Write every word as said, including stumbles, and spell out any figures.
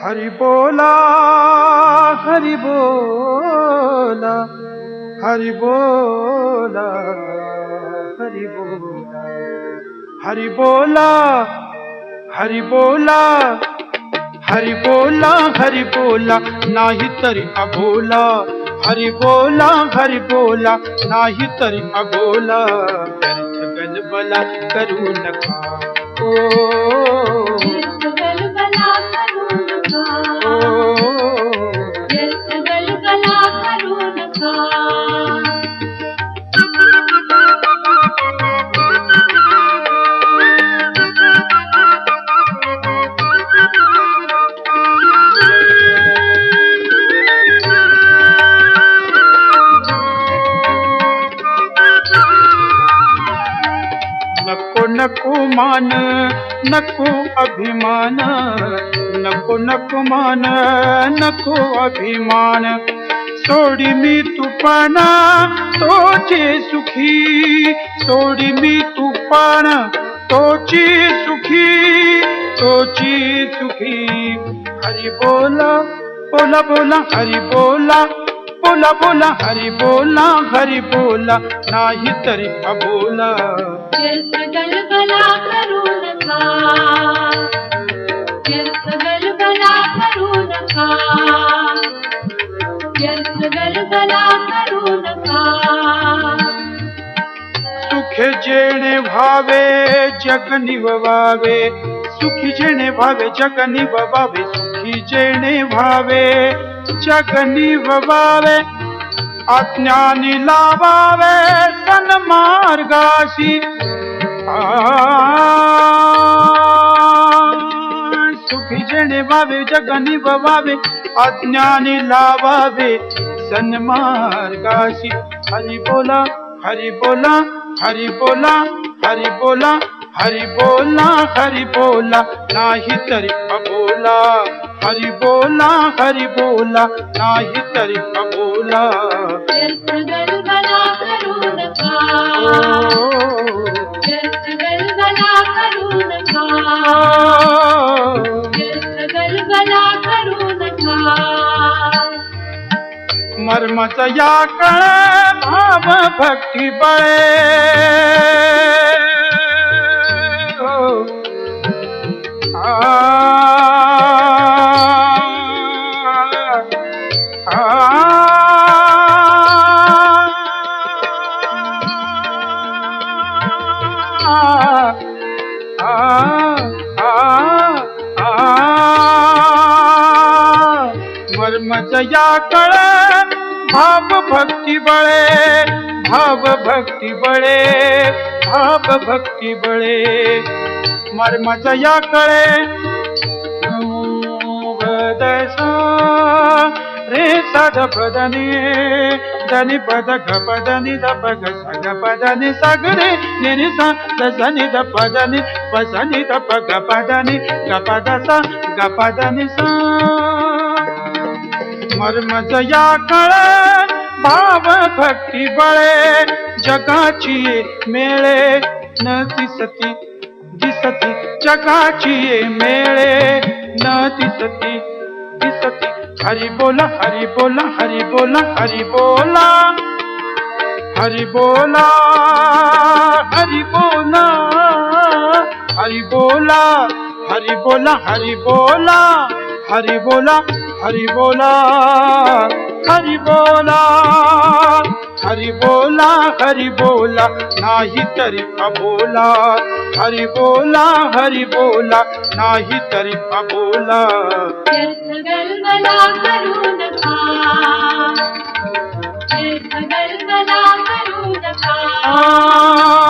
हरि बोला हरि बोला हरि बोला हरि बोला हरि बोला हरि बोला हरि बोला हरि बोला नाही तरी अबोला हरि बोला हरि बोला नाही तरी अबोला व्यर्थ गलबला करू नका ओ व्यर्थ गलबला करू नका व्यर्थ गलबला करू नका नको नको मान नको अभिमान नको नको मान नको अभिमान सोडी मी तुपाना तोचे सुखी सोडी मी तुपाना तोची सुखी तोची सुखी हरि बोला बोला बोला हरि बोला बोला बोला हरि बोला हरि बोला नाही तरी अबोला व्यर्थ गलबला करू नका व्यर्थ गलबला करू नका व्यर्थ गलबला करू नका सुखे जेणे भावे जग निववावे सुखी जेणे भावे जग निववावे सुखी जेणे भावे जग निववावे अज्ञानी लावावे सन्मार्गाशी सुखी जेणे भावे जग निववावे अज्ञानी लावावे सन्मार्गाशी हरि बोला हरि बोला हरि बोला हरि बोला हरि बोला हरि बोला नाही तरी अबोला हरि बोला हरि बोला नाही तरी अबोला व्यर्थ गलबला करू नका व्यर्थ गलबला करू नका व्यर्थ गलबला करू नका मर्मच या कळ भाव भक्ती बळे मर्मजया कळ भाव भक्ती बळे भाव भक्ती बळे भाव भक्ती बळे मर्मजया कळे रे सद पदनी धनी पद ग पदनी द पग सग पदनी सगरे निनि सा दसनी द पदनी पसनी द पग पदनी ग पद सा ग पदनी सा मर्मजया कळ भाव भक्ती बळे जगाची मेळे न दिसती दिसती जगाची मेळे न दिसती दिसती हरि बोला हरि बोला हरि बोला हरि बोला हरि बोला हरि बोला हरि बोला हरि बोला हरि बोला हरि बोला हरि बोला हरि बोला हरि बोला हरि बोला नाही तरी अबोला हरि बोला हरि बोला नाही तरी अबोला व्यर्थ गलबला करू नका व्यर्थ गलबला करू नका